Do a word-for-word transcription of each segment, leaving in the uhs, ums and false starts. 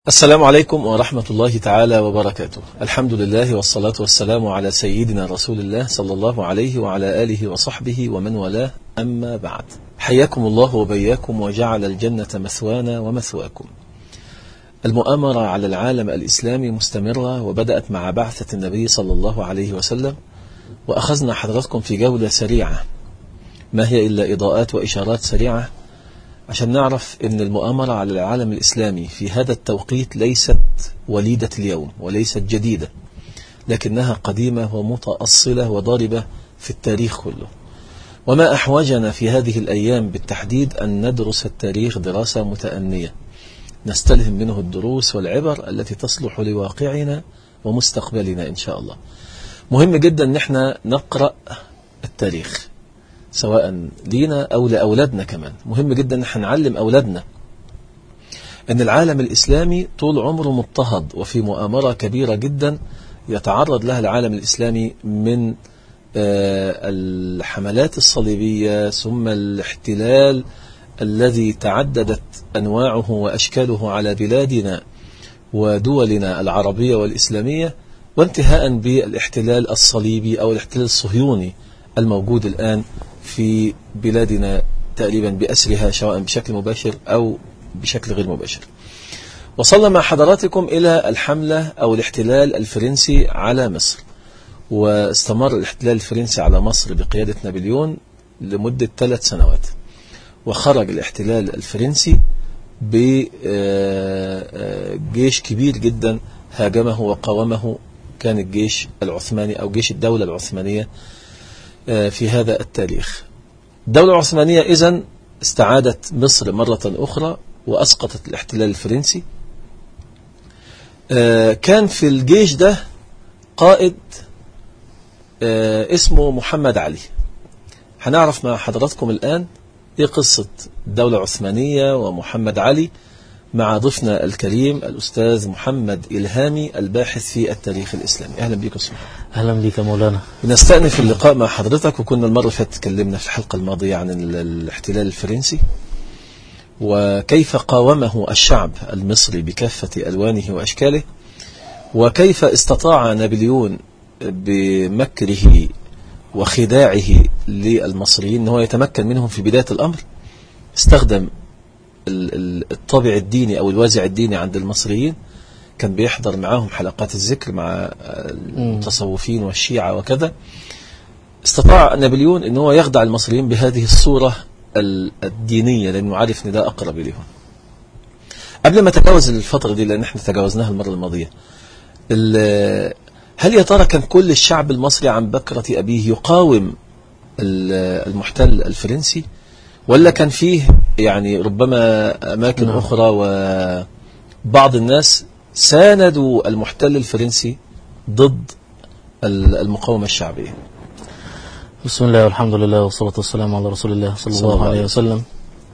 السلام عليكم ورحمة الله تعالى وبركاته. الحمد لله والصلاة والسلام على سيدنا رسول الله صلى الله عليه وعلى آله وصحبه ومن والاه، أما بعد. حياكم الله وبياكم وجعل الجنة مثوانا ومثواكم. المؤامرة على العالم الإسلامي مستمرة، وبدأت مع بعثة النبي صلى الله عليه وسلم، وأخذنا حضراتكم في جولة سريعة ما هي إلا إضاءات وإشارات سريعة عشان نعرف أن المؤامرة على العالم الإسلامي في هذا التوقيت ليست وليدة اليوم وليست جديدة، لكنها قديمة ومتأصلة وضاربة في التاريخ كله. وما أحوجنا في هذه الأيام بالتحديد أن ندرس التاريخ دراسة متأنية، نستلهم منه الدروس والعبر التي تصلح لواقعنا ومستقبلنا إن شاء الله. مهم جدا أن احنا نقرأ التاريخ سواء لينا أو لأولادنا كمان. مهم جدا أن احنا نعلم أولادنا أن العالم الإسلامي طول عمره مضطهد، وفي مؤامرة كبيرة جدا يتعرض لها العالم الإسلامي من الحملات الصليبية، ثم الاحتلال الذي تعددت أنواعه وأشكاله على بلادنا ودولنا العربية والإسلامية، وانتهاء بالاحتلال الصليبي أو الاحتلال الصهيوني الموجود الآن في بلادنا تقريبا بأسرها، سواء بشكل مباشر أو بشكل غير مباشر. وصلنا مع حضراتكم إلى الحملة أو الاحتلال الفرنسي على مصر، واستمر الاحتلال الفرنسي على مصر بقيادة نابليون لمدة ثلاث سنوات، وخرج الاحتلال الفرنسي بجيش كبير جدا هاجمه وقاومه، كان الجيش العثماني أو جيش الدولة العثمانية في هذا التاريخ. الدولة العثمانية إذن استعادت مصر مرة أخرى وأسقطت الاحتلال الفرنسي. كان في الجيش ده قائد اسمه محمد علي. هنعرف مع حضراتكم الآن إيه قصة الدولة العثمانية ومحمد علي مع ضيفنا الكريم الأستاذ محمد إلهامي، الباحث في التاريخ الإسلامي. أهلا بك أستاذ. أهلا بك مولانا. نستأنف اللقاء مع حضرتك، وكنا المرة اللي فاتت تكلمنا في الحلقة الماضية عن الاحتلال الفرنسي وكيف قاومه الشعب المصري بكافة ألوانه وأشكاله، وكيف استطاع نابليون بمكره وخداعه للمصريين أنه يتمكن منهم في بداية الأمر. استخدم الطابع الديني أو الوازع الديني عند المصريين، كان بيحضر معاهم حلقات الذكر مع المتصوفين والشيعة وكذا. استطاع نابليون أنه يخدع المصريين بهذه الصورة الدينية، لأنه عارف أن ده أقرب إليهم. قبل ما تجاوز الفترة دي، لأن احنا تجاوزناها المرة الماضية، هل يا ترى كان كل الشعب المصري عن بكرة أبيه يقاوم المحتل الفرنسي، ولا كان فيه يعني ربما أماكن نعم. أخرى وبعض الناس ساندوا المحتل الفرنسي ضد المقاومة الشعبية؟ بسم الله والحمد لله والصلاة والسلام على رسول الله صلى الله عليه وسلم.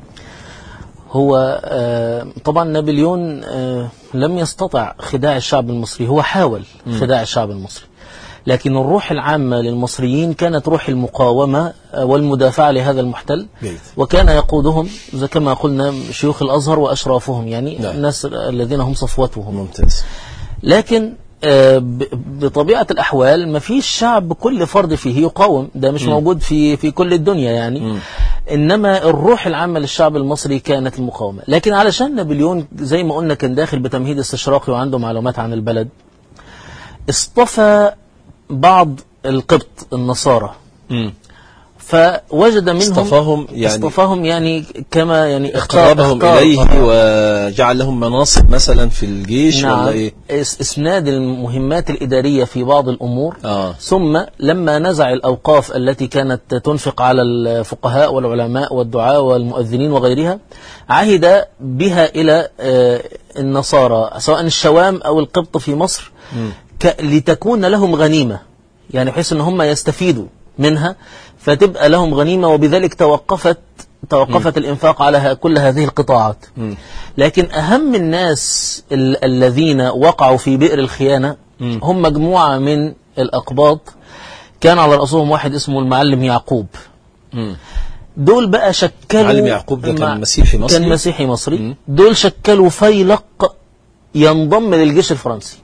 هو طبعا نابليون لم يستطع خداع الشعب المصري، هو حاول خداع الشعب المصري، لكن الروح العامة للمصريين كانت روح المقاومة والمدافعة لهذا المحتل، جيد. وكان يقودهم زي كما قلنا شيوخ الأزهر وأشرافهم، يعني نعم. الناس الذين هم صفوتهم. ممتاز. لكن بطبيعة الأحوال ما فيش شعب كل فرد فيه يقاوم، ده مش م. موجود في في كل الدنيا يعني م. إنما الروح العامة للشعب المصري كانت المقاومة. لكن علشان نابليون زي ما قلنا كان داخل بتمهيد استشراقي وعنده معلومات عن البلد، اصطفى بعض القبط النصارى م. فوجد منهم اصطفاهم يعني, اصطفاهم يعني كما يعني اقربهم إليه وجعل لهم مناصب مثلا في الجيش. نعم. ولا إيه؟ اسناد المهمات الإدارية في بعض الأمور. آه. ثم لما نزع الأوقاف التي كانت تنفق على الفقهاء والعلماء والدعاء والمؤذنين وغيرها، عهد بها إلى النصارى سواء الشوام أو القبط في مصر م. لتكون لهم غنيمة، يعني بحيث ان هم يستفيدوا منها فتبقى لهم غنيمة، وبذلك توقفت توقفت م. الإنفاق على كل هذه القطاعات. م. لكن أهم الناس ال الذين وقعوا في بئر الخيانة م. هم مجموعة من الأقباط، كان على رأسهم واحد اسمه المعلم يعقوب. م. دول بقى شكلوا، معلم يعقوب ده كان مسيحي مصري، كان مسيحي مصري. م. دول شكلوا فيلق ينضم للجيش الفرنسي.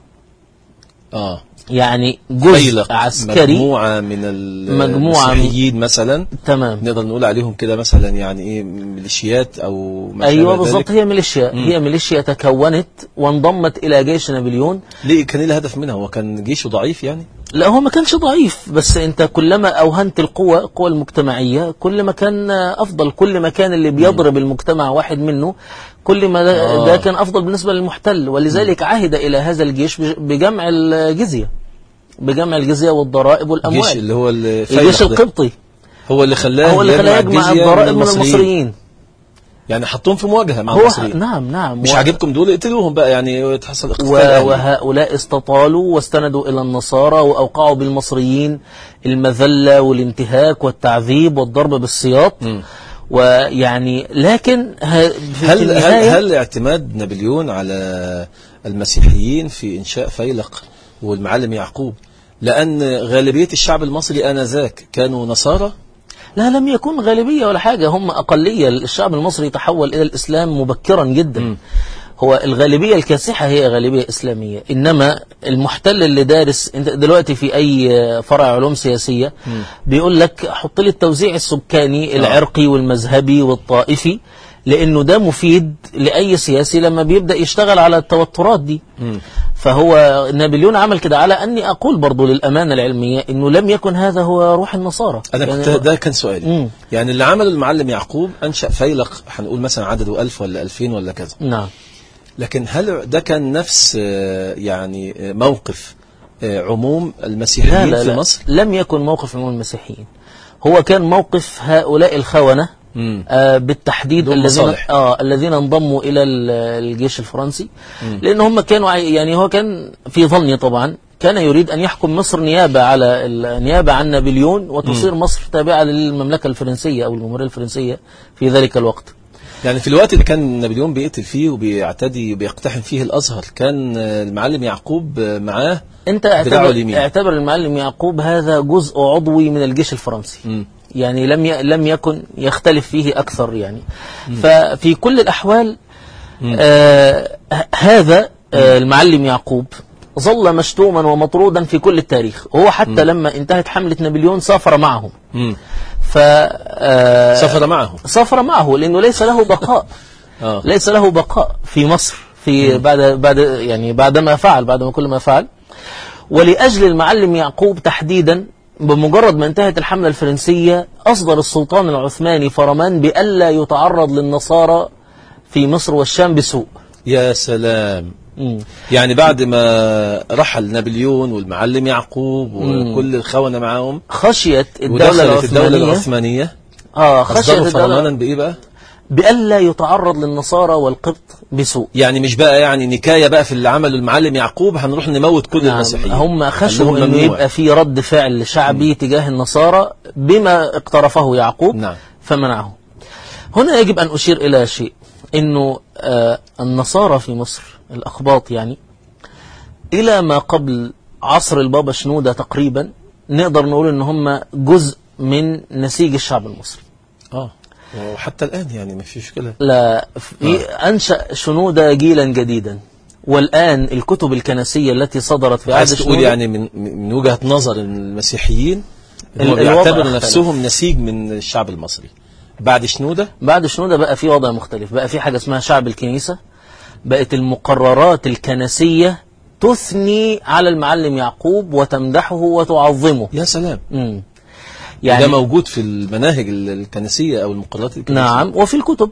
اه يعني جزء عسكري، مجموعة من المسيحيين مثلا، تمام، نقدر نقول عليهم كده مثلا يعني ايه ميليشيات او ما شابه ايوه بالظبط، هي ميليشيا، مم. هي ميليشيا تكونت وانضمت الى جيش نابليون. ليه كان ايه الهدف منها؟ هو كان جيشه ضعيف يعني؟ لا هو ما كانش ضعيف، بس انت كلما اوهنت القوة القوة المجتمعية كل ما كان افضل، كل ما كان اللي بيضرب المجتمع واحد منه كل ما ده, آه. ده كان افضل بالنسبة للمحتل، ولذلك م. عهد الى هذا الجيش بجمع الجزية، بجمع الجزية والضرائب والاموال. الجيش اللي هو الجيش القبطي هو اللي خلاه هو اللي خلاه يجمع الضرائب من المصريين، يعني حطهم في مواجهة مع هو المصريين. نعم نعم، مش و... عاجبكم دول اقتلوهم بقى، يعني تحصل اقتتال. و... وهؤلاء استطالوا واستندوا إلى النصارى وأوقعوا بالمصريين المذلة والانتهاك والتعذيب والضرب بالسياط. م. ويعني لكن ه... في هل, هل هل اعتماد نابليون على المسيحيين في إنشاء فيلق والمعلم يعقوب لأن غالبية الشعب المصري آنذاك كانوا نصارى؟ لا، لم يكن غالبية ولا حاجة، هم أقلية. الشعب المصري تحول إلى الإسلام مبكرا جدا. م. هو الغالبية الكاسحة هي غالبية إسلامية، إنما المحتل اللي دارس، انت دلوقتي في أي فرع علوم سياسية م. بيقول لك حط لي التوزيع السكاني العرقي والمذهبي والطائفي، لأنه ده مفيد لأي سياسي لما بيبدأ يشتغل على التوترات دي. م. فهو نابليون عمل كده، على أني أقول برضو للأمانة العلمية أنه لم يكن هذا هو روح النصارى. أنا يعني كنت ده كان سؤالي. م. يعني اللي عمله المعلم يعقوب أنشأ فيلق، هنقول مثلا عدده ألف ولا ألفين ولا كذا. نعم. لكن هل ده كان نفس يعني موقف عموم المسيحيين لا لا في لا، مصر؟ لم يكن موقف عموم المسيحيين، هو كان موقف هؤلاء الخونة آه بالتحديد الذين آه الذين انضموا إلى الجيش الفرنسي. مم. لأن هم كانوا يعني هو كان في ظني طبعا كان يريد أن يحكم مصر نيابة على النيابة عن نابليون، وتصير مم. مصر تابعة للمملكة الفرنسية أو الجمهورية الفرنسية في ذلك الوقت. يعني في الوقت اللي كان نابليون بيقتل فيه وبيعتدي وبيقتحم فيه الأزهر كان المعلم يعقوب معاه. أنت اعتبر, اعتبر المعلم يعقوب هذا جزء عضوي من الجيش الفرنسي. م. يعني لم ي... لم يكن يختلف فيه أكثر يعني. م. ففي كل الأحوال آه هذا آه المعلم يعقوب ظل مشتوما ومطرودا في كل التاريخ. هو حتى م. لما انتهت حملة نابليون سافر معهم. م. ف آه سافر معه سافر معه لأنه ليس له بقاء. آه. ليس له بقاء في مصر في م. بعد بعد يعني بعد ما فعل بعد ما كل ما فعل. ولأجل المعلم يعقوب تحديدا، بمجرد ما انتهت الحملة الفرنسية أصدر السلطان العثماني فرمان بألا يتعرض للنصارى في مصر والشام بسوء. يا سلام. مم. يعني بعد ما رحل نابليون والمعلم يعقوب وكل الخونة معاهم، خشيت الدولة العثمانية, الدولة العثمانية آه خشيت فرمانا بإيه بقى؟ بألا يتعرض للنصارى والقبط بسوء. يعني مش بقى يعني نكاية بقى في اللي عمله المعلم يعقوب هنروح نموت كل نعم. المسيحيين. هم خشوا انه يبقى في رد فعل شعبي م. تجاه النصارى بما اقترفه يعقوب. نعم. فمنعه. هنا يجب أن أشير إلى شيء، انه آه النصارى في مصر الأقباط يعني إلى ما قبل عصر البابا شنودة تقريبا نقدر نقول ان هم جزء من نسيج الشعب المصري. اه وحتى الآن يعني ما في مشكلة. لا في آه. أنشأ شنودة جيلا جديدا، والآن الكتب الكنسية التي صدرت في عهد شنودة يعني من من وجهة نظر المسيحيين هم بيعتبروا نفسهم نسيج من الشعب المصري. بعد شنودة بعد شنودة بقى في وضع مختلف، بقى في حاجة اسمها شعب الكنيسة، بقت المقررات الكنسية تثني على المعلم يعقوب وتمدحه وتعظمه. يا سلام. امم يعني ده موجود في المناهج الكنسية أو المقررات الكنسية. نعم، وفي الكتب.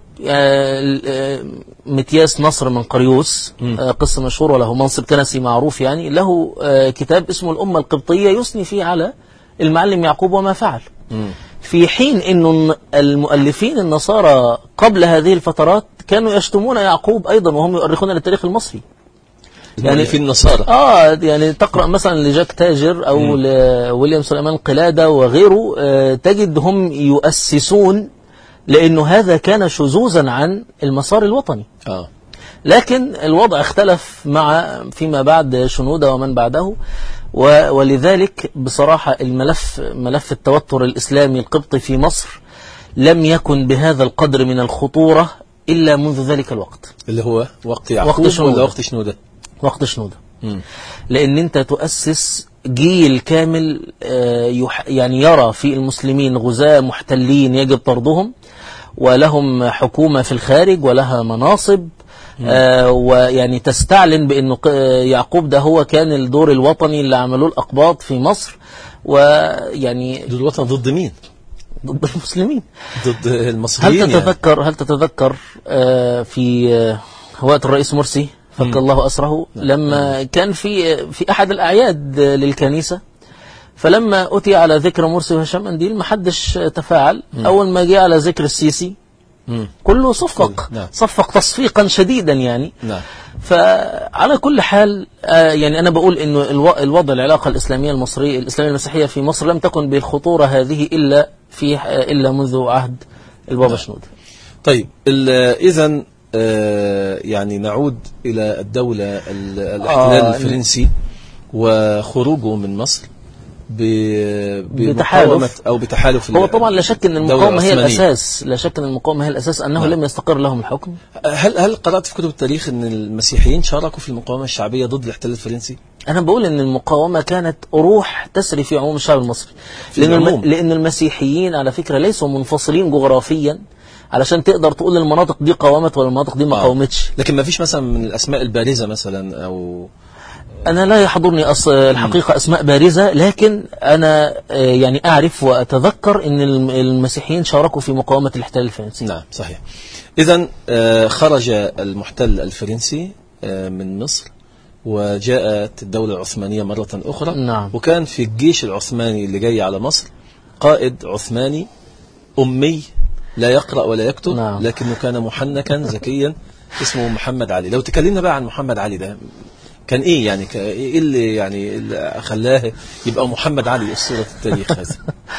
متياس نصر من قريوس قصة مشهور وله منصب كنسي معروف، يعني له كتاب اسمه الأمة القبطية يثني فيه على المعلم يعقوب وما فعل. م. في حين أن المؤلفين النصارى قبل هذه الفترات كانوا يشتمون يعقوب أيضا وهم يؤرخون للتاريخ المصري. يعني في النصارى اه يعني تقرأ مثلا لجاك تاجر او م. لويليام سليمان قلادة وغيره، آه تجد هم يؤسسون لانه هذا كان شذوذا عن المسار الوطني. اه لكن الوضع اختلف مع فيما بعد شنودة ومن بعده، ولذلك بصراحة الملف ملف التوتر الإسلامي القبطي في مصر لم يكن بهذا القدر من الخطورة إلا منذ ذلك الوقت، اللي هو وقت يعقوب وقت شنودة. ولا وقت شنودة؟ وقت شنودة. م. لأن أنت تؤسس جيل كامل يعني يرى في المسلمين غزاة محتلين يجب طردهم، ولهم حكومة في الخارج ولها مناصب، آه ويعني تستعلن بأنه يعقوب ده هو كان الدور الوطني اللي عملوه الأقباط في مصر. ويعني دور الوطن ضد مين؟ ضد المسلمين، ضد المصريين. هل تتذكر يعني؟ هل تتذكر آه في آه وقت الرئيس مرسي فك الله أسره لما كان في في أحد الأعياد للكنيسة، فلما أتي على ذكر مرسي وهشام أنديل ما حدش تفاعل. م. أول ما جاء على ذكر السيسي م. كله صفق. نعم. صفق تصفيقا شديدا يعني. نعم. فعلى كل حال آه يعني أنا بقول إنه الوضع العلاقة الإسلامية المصرية الإسلامية المسيحية في مصر لم تكن بالخطورة هذه إلا في إلا منذ عهد البابا نعم. شنودة. طيب إذن آه يعني نعود إلى الدولة الاحتلال آه الفرنسي وخروجه من مصر بتحالف أو بتحالف. هو طبعا لا شك أن المقاومة هي الأساس، لا شك أن المقاومة هي الأساس، أنه نعم. لم يستقر لهم الحكم. هل هل قرأت في كتب التاريخ أن المسيحيين شاركوا في المقاومة الشعبية ضد الاحتلال الفرنسي؟ أنا بقول أن المقاومة كانت روح تسري في عموم الشعب المصري، لأن, الم... لأن المسيحيين على فكرة ليسوا منفصلين جغرافيا علشان تقدر تقول المناطق دي قاومت ولا المناطق دي ما قاومتش. آه. لكن ما فيش مثلا من الأسماء البارزة مثلا أو أنا لا يحضرني أص... الحقيقة أسماء بارزة، لكن أنا يعني أعرف وأتذكر أن المسيحيين شاركوا في مقاومة الاحتلال الفرنسي. نعم صحيح. إذن خرج المحتل الفرنسي من مصر وجاءت الدولة العثمانية مرة أخرى. نعم. وكان في الجيش العثماني اللي جاي على مصر قائد عثماني أمي لا يقرأ ولا يكتب. نعم. لكنه كان محنكا ذكيا اسمه محمد علي. لو تكلمنا بقى عن محمد علي ده كان ايه يعني ايه اللي يعني اللي خلاه يبقى محمد علي أسطورة التاريخ هذا؟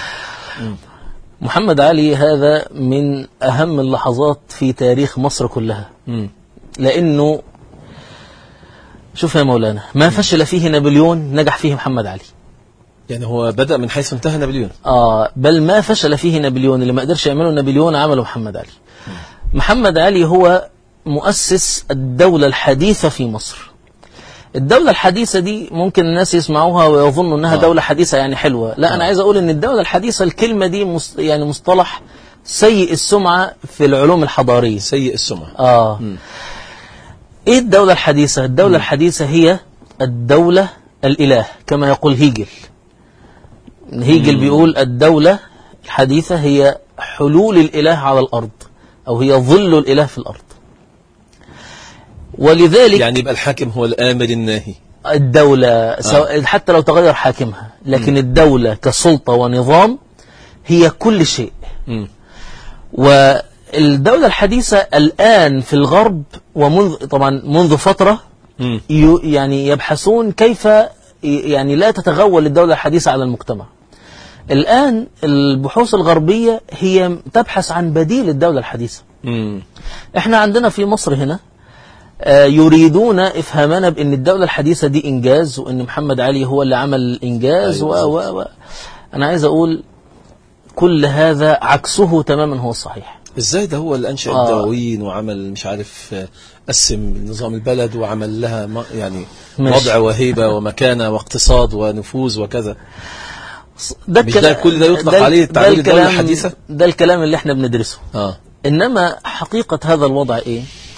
محمد علي هذا من أهم اللحظات في تاريخ مصر كلها. م. لأنه شوف يا مولانا ما فشل فيه نابليون نجح فيه محمد علي. يعني هو بدأ من حيث انتهى نابليون. آه بل ما فشل فيه نابليون اللي ما قدرش يعمله نابليون عمله محمد علي. م. محمد علي هو مؤسس الدولة الحديثة في مصر. الدولة الحديثة دي ممكن الناس يسمعوها ويظنوا انها آه. دولة حديثة يعني حلوة. لا آه. انا عايز اقول ان الدولة الحديثة الكلمة دي مص... يعني مصطلح سيء السمعة في العلوم الحضارية. سيء السمعة. اه م. ايه الدولة الحديثة؟ الدولة م. الحديثة هي الدولة الاله كما يقول هيجل. هيجل م. بيقول الدولة الحديثة هي حلول الاله على الارض او هي ظل الاله في الارض. ولذلك يعني يبقى الحاكم هو الآمر الناهي. الدولة آه. حتى لو تغير حاكمها لكن م. الدولة كسلطة ونظام هي كل شيء. م. والدولة الحديثة الآن في الغرب ومنذ طبعا منذ فترة م. يعني يبحثون كيف يعني لا تتغول الدولة الحديثة على المجتمع. الآن البحوث الغربية هي تبحث عن بديل الدولة الحديثة. م. احنا عندنا في مصر هنا يريدون إفهامنا بأن الدولة الحديثة دي إنجاز وأن محمد علي هو اللي عمل الإنجاز. أيوة و و و أنا عايز أقول كل هذا عكسه تماما هو الصحيح. إزاي ده هو اللي أنشأ آه. الدواوين وعمل مش عارف قسم نظام البلد وعمل لها يعني ماشي. وضع وهيبة ومكانة واقتصاد ونفوذ وكذا. ده مش ده كل ده يطلق ده عليه تعبير الدولة الحديثة؟ ده الكلام اللي احنا بندرسه. آه. إنما حقيقة هذا الوضع إيه؟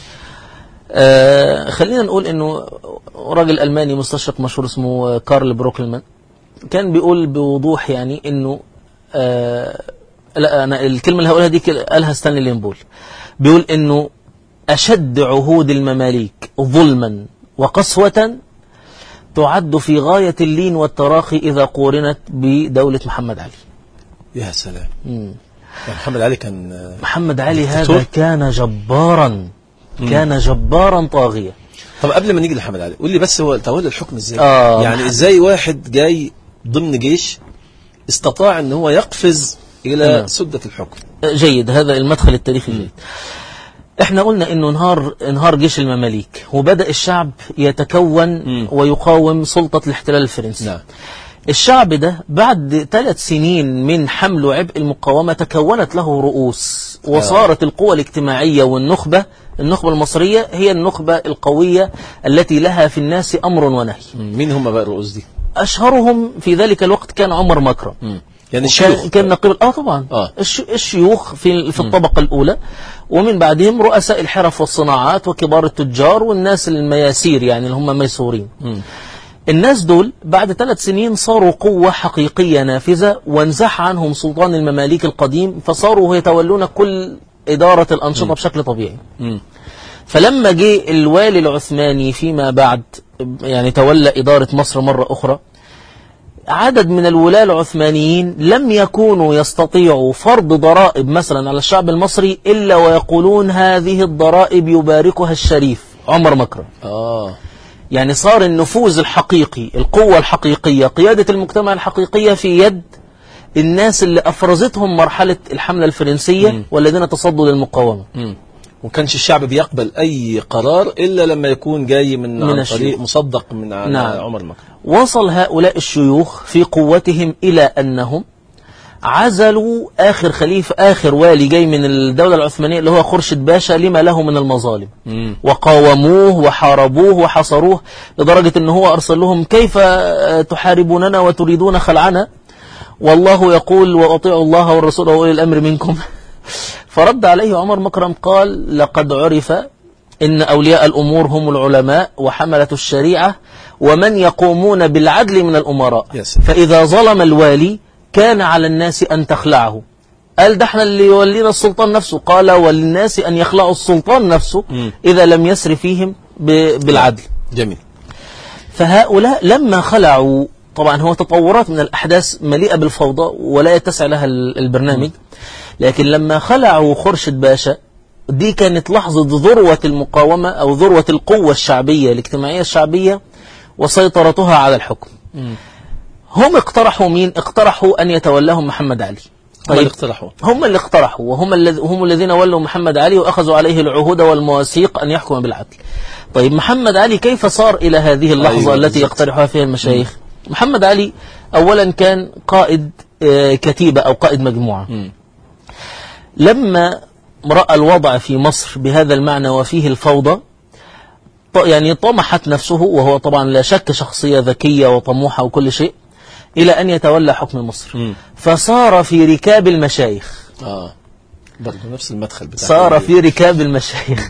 آه خلينا نقول انه راجل الماني مستشرق مشهور اسمه كارل بروكلمان كان بيقول بوضوح يعني انه آه لا انا الكلمه اللي هقولها دي قالها ستانلي لينبول. بيقول انه اشد عهود المماليك ظلما وقسوه تعد في غايه اللين والتراخي اذا قورنت بدوله محمد علي. يا سلام. مم. يعني محمد علي كان محمد علي هذا كان جبارا كان جبارا طاغيا. طب قبل ما نيجي لمحمد علي قول لي بس هو تولى الحكم ازاي؟ آه يعني ازاي واحد جاي ضمن جيش استطاع ان هو يقفز الى مم. سدة الحكم؟ جيد، هذا المدخل التاريخي جيد. احنا قلنا انه انهار انهار جيش المماليك وبدأ الشعب يتكون مم. ويقاوم سلطة الاحتلال الفرنسي. نعم. الشعب ده بعد ثلاث سنين من حمل عبء المقاومة تكونت له رؤوس وصارت القوى الاجتماعية والنخبة النخبة المصرية هي النخبة القوية التي لها في الناس أمر ونهي. مين هم بقى الرؤوس دي؟ أشهرهم في ذلك الوقت كان عمر مكرم. مم. يعني الشيوخ كان نقيب اه طبعا آه. الشيوخ في في الطبقة الأولى، ومن بعدهم رؤساء الحرف والصناعات وكبار التجار والناس المياسير، يعني اللي هم ميسورين. م. الناس دول بعد ثلاث سنين صاروا قوة حقيقية نافذة، وانزح عنهم سلطان المماليك القديم، فصاروا يتولون كل إدارة الأنشطة م. بشكل طبيعي. م. فلما جه الوالي العثماني فيما بعد، يعني تولى إدارة مصر مرة أخرى، عدد من الولاة العثمانيين لم يكونوا يستطيعوا فرض ضرائب مثلا على الشعب المصري إلا ويقولون هذه الضرائب يباركها الشريف عمر مكرم. آه. يعني صار النفوذ الحقيقي، القوة الحقيقية، قيادة المجتمع الحقيقية في يد الناس اللي أفرزتهم مرحلة الحملة الفرنسية م. والذين تصدوا للمقاومة. م. وكانش الشعب بيقبل أي قرار إلا لما يكون جاي من, من عن طريق مصدق من نعم. عمر مكرم. وصل هؤلاء الشيوخ في قوتهم إلى أنهم عزلوا آخر خليفة، آخر والي جاي من الدولة العثمانية اللي هو خورشيد باشا لما له من المظالم، مم. وقاوموه وحاربوه وحصروه لدرجة أنه هو أرسل لهم كيف تحاربوننا وتريدون خلعنا والله يقول وأطيعوا الله والرسول وأولي الأمر منكم. فرد عليه عمر مكرم قال لقد عرف إن أولياء الأمور هم العلماء وحملة الشريعة ومن يقومون بالعدل من الأمراء، yes. فإذا ظلم الوالي كان على الناس أن تخلعه. قال ده احنا اللي يولينا السلطان نفسه، قال وللناس أن يخلعوا السلطان نفسه م. إذا لم يسر فيهم بالعدل. جميل. فهؤلاء لما خلعوا، طبعا هو تطورات من الأحداث مليئة بالفوضى ولا يتسع لها البرنامج، م. لكن لما خلعوا خورشيد باشا دي كانت لحظة ذروة المقاومة أو ذروة القوة الشعبية الاجتماعية الشعبية وسيطرتها على الحكم. م. هم اقترحوا مين؟ اقترحوا أن يتولاهم محمد علي. طيب هم اللي اقترحوا هم اللي اقترحوا وهم الذ... هم الذين ولوا محمد علي وأخذوا عليه العهود والمواثيق أن يحكم بالعدل. طيب محمد علي كيف صار إلى هذه اللحظة أيوة التي يقترحها فيها المشايخ؟ م. محمد علي أولا كان قائد كتيبة أو قائد مجموعة. م. لما رأى الوضع في مصر بهذا المعنى وفيه الفوضى، يعني طمحت نفسه، وهو طبعا لا شك شخصية ذكية وطموحة وكل شيء، إلى أن يتولى حكم مصر. م. فصار في ركاب المشايخ. آه برضو نفس المدخل بتاع صار في ركاب المشايخ.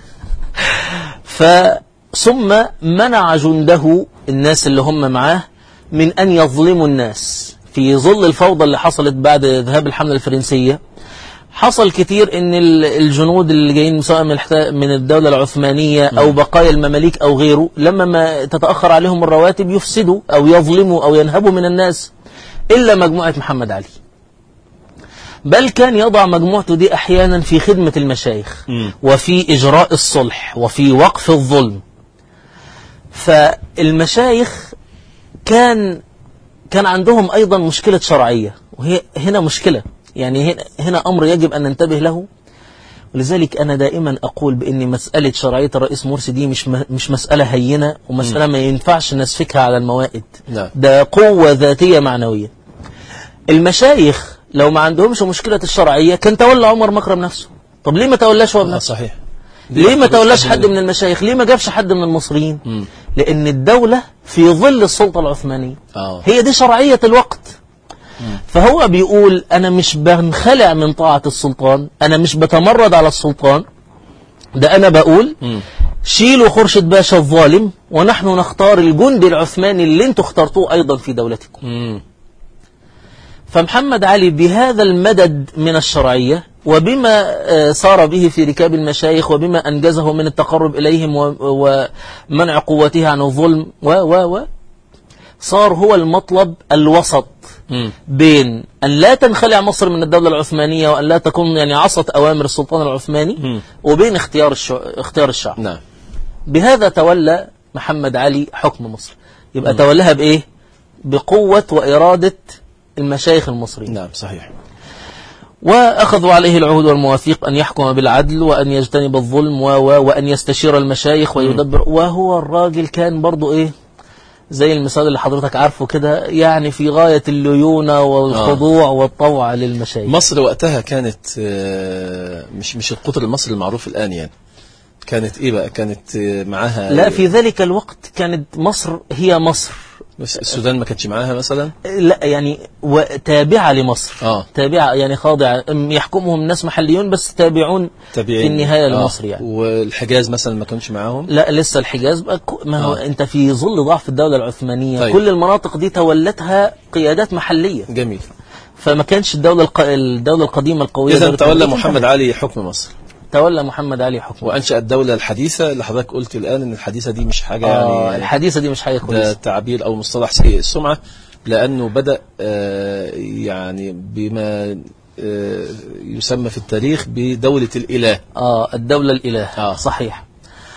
ثم منع جنده الناس اللي هم معاه من أن يظلموا الناس في ظل الفوضى اللي حصلت بعد ذهاب الحملة الفرنسية. حصل كتير ان الجنود اللي جايين سواء من الدولة العثمانية او بقايا المماليك او غيره، لما ما تتأخر عليهم الرواتب يفسدوا او يظلموا او ينهبوا من الناس، الا مجموعة محمد علي. بل كان يضع مجموعته دي احيانا في خدمة المشايخ م. وفي اجراء الصلح وفي وقف الظلم. فالمشايخ كان كان عندهم ايضا مشكلة شرعية، وهي هنا مشكلة، يعني هنا أمر يجب أن ننتبه له. ولذلك أنا دائما أقول بأن مسألة شرعية الرئيس مرسي دي مش مش مسألة هينة ومسألة م. ما ينفعش نسفكها على الموائد. لا. ده قوة ذاتية معنوية. المشايخ لو ما عندهمش مشكلة الشرعية كان تولى عمر مكرم نفسه. طب ليه ما تولاش هو بنفسه؟ صحيح. ليه ما تولاش حد من المشايخ؟ ليه ما جابش حد من المصريين؟ م. لأن الدولة في ظل السلطة العثمانية. أوه. هي دي شرعية الوقت. فهو بيقول أنا مش بنخلع من طاعة السلطان، أنا مش بتمرد على السلطان، ده أنا بقول م. شيلوا خورشيد باشا الظالم ونحن نختار الجندي العثماني اللي انتوا اخترتوه أيضا في دولتكم. م. فمحمد علي بهذا المدد من الشرعية وبما صار به في ركاب المشايخ وبما أنجزه من التقرب إليهم ومنع قوته عن الظلم و و و صار هو المطلب الوسط م. بين أن لا تنخلع مصر من الدولة العثمانية وأن لا تكون يعني عصت أوامر السلطان العثماني م. وبين اختيار الشع... اختيار الشعب. نعم. بهذا تولى محمد علي حكم مصر. يبقى م. تولاها بإيه؟ بقوة وإرادة المشايخ المصريين. نعم صحيح. وأخذوا عليه العهود والمواثيق أن يحكم بالعدل وأن يجتنب الظلم و... و... وأن يستشير المشايخ ويدبر م. وهو الراجل كان برضو إيه زي المثال اللي حضرتك عارفه كده، يعني في غاية الليونة والخضوع آه. والطوع للمشايخ. مصر وقتها كانت مش مش القطر المصري المعروف الآن، يعني كانت إيه بقى؟ كانت معاها لا، في ذلك الوقت كانت مصر هي مصر. بس السودان ما كانتش معاها مثلا؟ لا يعني تابعة لمصر. آه. تابعة يعني خاضعة، يحكمهم ناس محليون بس تابعون تابعين في النهاية آه. لمصر يعني. والحجاز مثلا ما كانش معاهم؟ لا لسه الحجاز بقى، ما هو آه. انت في ظل ضعف الدولة العثمانية طيب. كل المناطق دي تولتها قيادات محلية. جميل. فما كانش الدولة الق... الدولة القديمة القوية. إذا تولى محمد علي حكم مصر. تولى محمد علي حكم وأنشأ الدولة الحديثة اللي حضرتك قلت الآن إن الحديثة دي مش حاجة آه يعني الحديثة دي مش حاجة ده كويسة. تعبير أو مصطلح سيء السمعة، لأنه بدأ آه يعني بما آه يسمى في التاريخ بدولة الإله. آه الدولة الإله. آه. صحيح.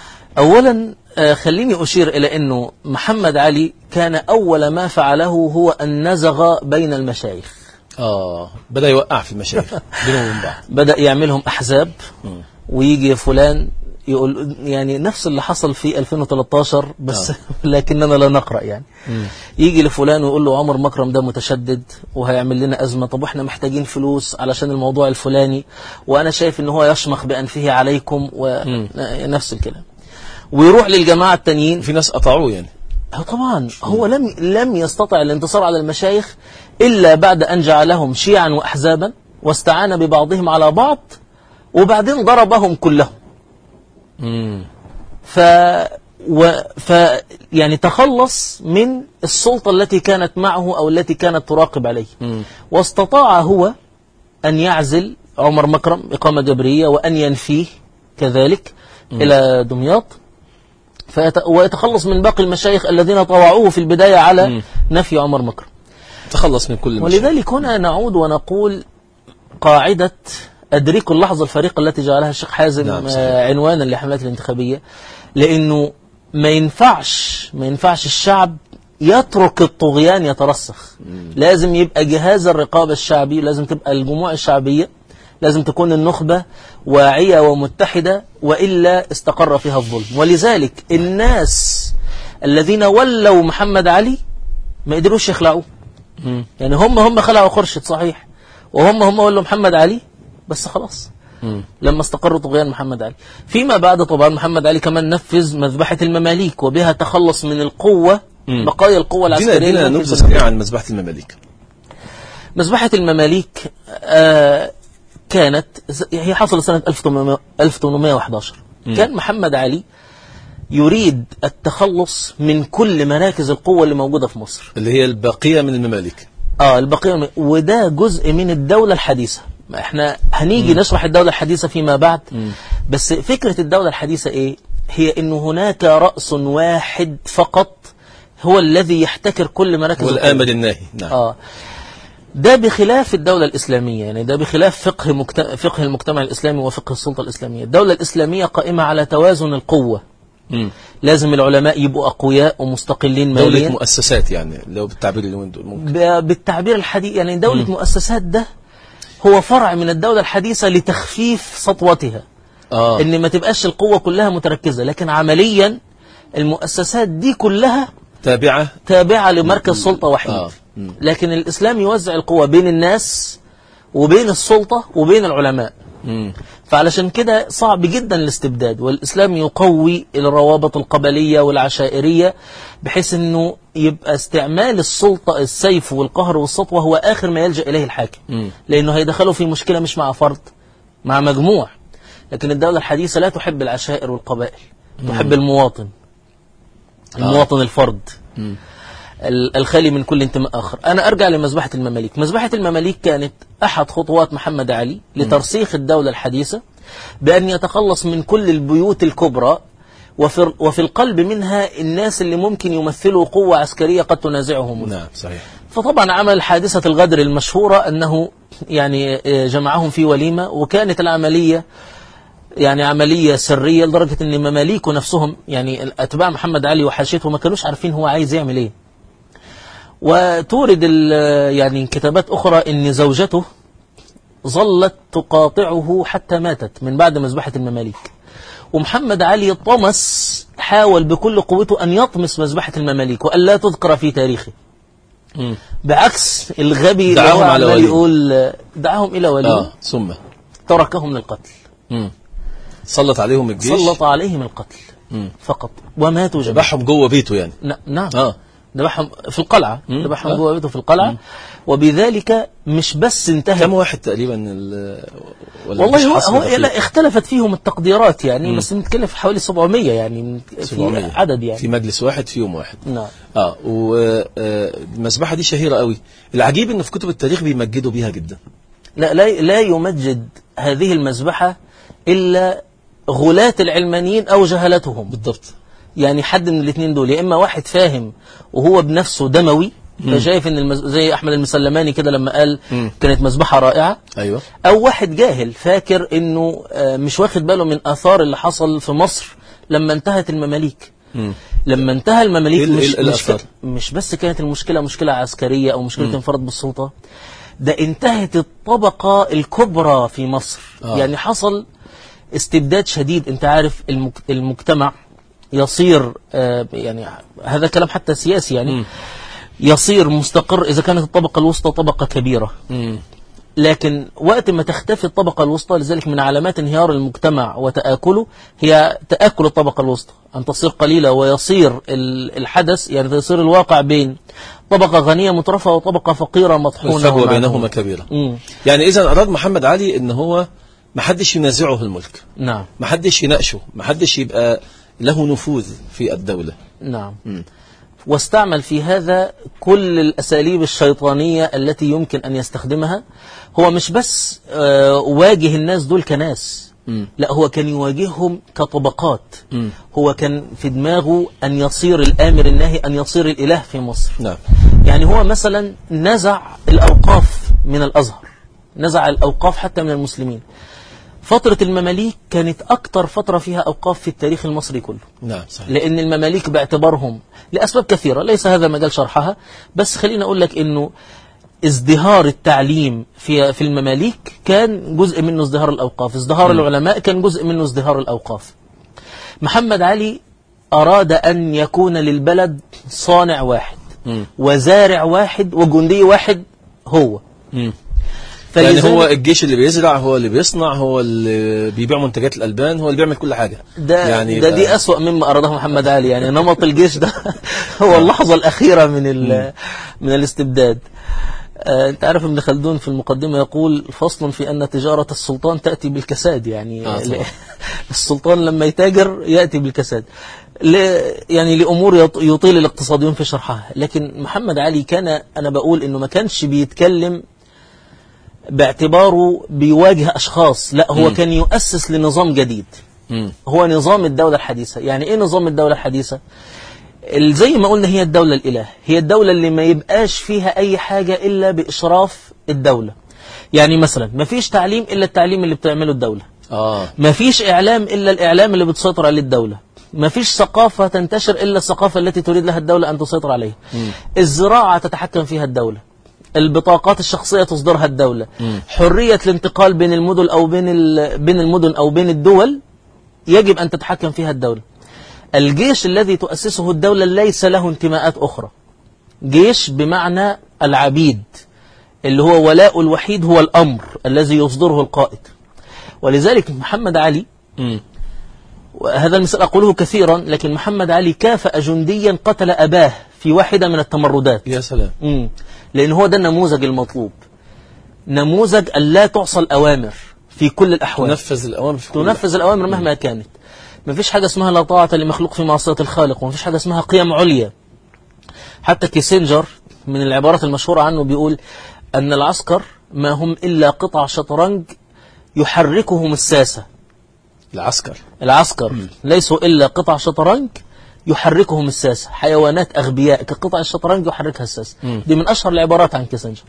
أولا آه خليني أشير إلى أنه محمد علي كان أول ما فعله هو أن نزغ بين المشايخ. آه بدأ يوقع في المشايخ بينهم وبين بعض. بدأ يعملهم أحزاب م. ويجي فلان يقول يعني نفس اللي حصل في ألفين وثلاثة عشر بس. آه. لكننا لا نقرأ يعني. م. يجي لفلان ويقول له عمر مكرم ده متشدد وهيعمل لنا أزمة، طب واحنا محتاجين فلوس علشان الموضوع الفلاني، وأنا شايف إن هو يشمخ بأنفه عليكم ونفس الكلام. ويروح للجماعة التانيين. في ناس قطعوه يعني. طبعا هو لم لم يستطع الانتصار على المشايخ إلا بعد أن جعلهم شيعا وأحزابا واستعان ببعضهم على بعض وبعدين ضربهم كلهم. امم ف و ف يعني تخلص من السلطة التي كانت معه أو التي كانت تراقب عليه. مم. واستطاع هو أن يعزل عمر مكرم إقامة جبرية وأن ينفيه كذلك مم. إلى دمياط، فيت... ويتخلص من باقي المشايخ الذين طوعوه في البداية على مم. نفي عمر مكرم. تخلص من كل المشايخ. ولذلك هنا نعود ونقول قاعدة أدركوا اللحظة الفريقة التي جعلها الشيخ حازم نعم عنوانا لحملات الانتخابية، لأنه ما ينفعش ما ينفعش الشعب يترك الطغيان يترسخ. مم. لازم يبقى جهاز الرقابة الشعبي، لازم تبقى الجموع الشعبية، لازم تكون النخبة واعية ومتحدة، وإلا استقر فيها الظلم. ولذلك الناس الذين ولوا محمد علي ما قدروش يخلعوه. مم. يعني هم هم خلعوا خرشد صحيح، وهم هم ولوا محمد علي، بس خلاص مم. لما استقر طغيان محمد علي. فيما بعد طبعا محمد علي كمان نفذ مذبحة المماليك، وبها تخلص من القوة مم. بقايا القوة العسكرية. دينا نبذة سريعة عن مذبحة المماليك. مذبحة المماليك آه كانت هي حصلت سنة ألف وثمانمائة وأحد عشر. مم. كان محمد علي يريد التخلص من كل مراكز القوة اللي موجودة في مصر، اللي هي البقية من المماليك. اه البقية من... وده جزء من الدولة الحديثة. احنا هنيجي مم. نشرح الدولة الحديثة فيما بعد. مم. بس فكرة الدولة الحديثة ايه؟ هي انه هناك رأس واحد فقط هو الذي يحتكر كل مراكز القوة، والآمد الناهي. نعم. اه ده بخلاف الدولة الإسلامية، يعني ده بخلاف فقه مكت... فقه المجتمع الإسلامي وفقه السلطة الإسلامية. الدولة الإسلامية قائمة على توازن القوة. مم. لازم العلماء يبقوا أقوياء ومستقلين ماليا. دولة مؤسسات يعني لو بالتعبير اللي وين دول ممكن. ب... بالتعبير الحديث يعني دولة مم. مؤسسات ده هو فرع من الدولة الحديثة لتخفيف سطوتها. آه. إن ما تبقاش القوة كلها متركزة، لكن عمليا المؤسسات دي كلها تابعة تابعة لمركز سلطة وحيد. آه. لكن الإسلام يوزع القوة بين الناس وبين السلطة وبين العلماء. مم. فعلشان كده صعب جدا الاستبداد، والإسلام يقوي الروابط القبلية والعشائرية بحيث أنه يبقى استعمال السلطة السيف والقهر والسطوة هو آخر ما يلجأ إليه الحاكم. مم. لأنه هيدخله في مشكلة مش مع فرد، مع مجموع. لكن الدولة الحديثة لا تحب العشائر والقبائل. مم. تحب المواطن المواطن آه. الفرد مم. الخالي من كل انتماء آخر. أنا أرجع لمذبحة المماليك. مذبحة المماليك كانت أحد خطوات محمد علي لترسيخ الدولة الحديثة بأن يتخلص من كل البيوت الكبرى، وفي, وفي القلب منها الناس اللي ممكن يمثلوا قوة عسكرية قد تنازعهم. نعم صحيح. فطبعا عمل حادثة الغدر المشهورة أنه يعني جمعهم في وليمة، وكانت العملية يعني عملية سرية لدرجة أن مماليكه نفسهم يعني أتباع محمد علي وحاشيته ما كانوش عارفين هو عايز يعمل إيه. وتورد يعني كتابات أخرى أن زوجته ظلت تقاطعه حتى ماتت من بعد مذبحة المماليك. ومحمد علي طمس حاول بكل قوته أن يطمس مذبحة المماليك وأن لا تذكر في تاريخه. م. بعكس الغبي دعاهم على ولي. يقول دعاهم إلى ولي آه. ثم تركهم للقتل. م. سلط عليهم الجيش، سلط عليهم القتل مم. فقط، وماتوا جميعا. ذبحهم جوه بيته يعني. نعم اه ذبحهم في القلعة، ذبحهم جوه بيته في القلعة. مم. وبذلك مش بس انتهى. كم واحد تقريبا ولا والله هو, هو لا اختلفت فيهم التقديرات يعني. مم. بس بنتكلم في حوالي سبعمية يعني، في عدد يعني في مجلس واحد في يوم واحد. نعم. اه والمذبحة دي شهيرة قوي. العجيب ان في كتب التاريخ بيمجدوا بيها جدا. لا لا لا يمجد هذه المذبحة الا غلاة العلمانيين او جهلتهم. بالضبط. يعني حد من الاثنين دول، يا اما واحد فاهم وهو بنفسه دموي فشايف ان المز... زي احمد المسلماني كده لما قال مم. كانت مذبحة رائعة. ايوه. او واحد جاهل فاكر انه مش واخد باله من اثار اللي حصل في مصر لما انتهت المماليك. مم. لما انتهى المماليك مش مش, ك... مش بس كانت المشكلة مشكلة عسكرية او مشكلة انفراد بالسلطة، ده انتهت الطبقة الكبرى في مصر. آه. يعني حصل استبداد شديد. انت عارف المك... المجتمع يصير آه يعني هذا كلام حتى سياسي يعني. م. يصير مستقر إذا كانت الطبقة الوسطى طبقة كبيرة. م. لكن وقت ما تختفي الطبقة الوسطى، لذلك من علامات انهيار المجتمع وتآكله هي تآكل الطبقة الوسطى، أن تصير قليلة ويصير الحدث يعني يصير الواقع بين طبقة غنية مترفة وطبقة فقيرة مطحونة، الفجوة بينهما كبيرة. م. يعني إذا أراد محمد علي إن هو ما حدش ينازعه الملك. نعم. ما حدش يناقشه، ما حدش يبقى له نفوذ في الدولة. نعم. م. واستعمل في هذا كل الأساليب الشيطانية التي يمكن أن يستخدمها. هو مش بس آه واجه الناس دول كناس، م. لا هو كان يواجههم كطبقات. م. هو كان في دماغه أن يصير الآمر الناهي، أن يصير الإله في مصر. نعم. يعني هو مثلا نزع الأوقاف من الأزهر، نزع الأوقاف حتى من المسلمين. فترة المماليك كانت أكتر فترة فيها أوقاف في التاريخ المصري كله. نعم صحيح. لأن المماليك باعتبارهم لأسباب كثيرة ليس هذا مجال شرحها، بس خلينا أقول لك إنه ازدهار التعليم في في المماليك كان جزء منه ازدهار الأوقاف، ازدهار م. العلماء كان جزء منه ازدهار الأوقاف. محمد علي أراد أن يكون للبلد صانع واحد م. وزارع واحد وجندي واحد هو. م. يعني هو الجيش اللي بيزرع، هو اللي بيصنع، هو اللي بيبيع منتجات الألبان، هو اللي بيعمل كل حاجة. ده يعني ده دي أسوأ مما أراده محمد علي. يعني نمط الجيش ده هو اللحظة الأخيرة من من الاستبداد. آه انت عارف ابن خلدون في المقدمة يقول فصل في أن تجارة السلطان تأتي بالكساد. يعني آه السلطان لما يتاجر يأتي بالكساد يعني لأمور يطيل الاقتصاديون في شرحها. لكن محمد علي كان، أنا بقول إنه ما كانش بيتكلم باعتباره بيواجه أشخاص، لا هو م. كان يؤسس لنظام جديد. م. هو نظام الدولة الحديثة. يعني إيه نظام الدولة الحديثة؟ زي ما قلنا هي الدولة الإله، هي الدولة اللي ما يبقاش فيها أي حاجة إلا بإشراف الدولة. يعني مثلا ما فيش تعليم إلا التعليم اللي بتعمله الدولة. آه. ما فيش إعلام إلا الإعلام اللي بتسيطر عليه الدولة. ما فيش ثقافة تنتشر إلا الثقافة التي تريد لها الدولة أن تسيطر عليها. م. الزراعة تتحكم فيها الدولة، البطاقات الشخصية تصدرها الدولة. م. حرية الانتقال بين المدن أو بين بين المدن أو بين الدول يجب أن تتحكم فيها الدولة. الجيش الذي تؤسسه الدولة ليس له انتماءات أخرى. جيش بمعنى العبيد، اللي هو ولاء الوحيد هو الأمر الذي يصدره القائد. ولذلك محمد علي م. وهذا المثال أقوله كثيرا، لكن محمد علي كافأ جنديا قتل أباه في واحدة من التمردات. يا سلام. م. لأن هو ده النموذج المطلوب، نموذج ألا تعصى الأوامر في كل الأحوال، تنفذ الأوامر في كل تنفذ الأوامر مهما كانت. ما فيش حاجة اسمها لا طاعة لمخلوق في معصية الخالق، وما فيش حاجة اسمها قيم عليا. حتى كيسنجر من العبارات المشهورة عنه بيقول أن العسكر ما هم إلا قطع شطرنج يحركهم الساسة. العسكر العسكر م. ليسوا إلا قطع شطرنج يحركهم الساسة، حيوانات أغبياء كقطع الشطرنج يحركها الساسة. م. دي من أشهر العبارات عن كيسنجر.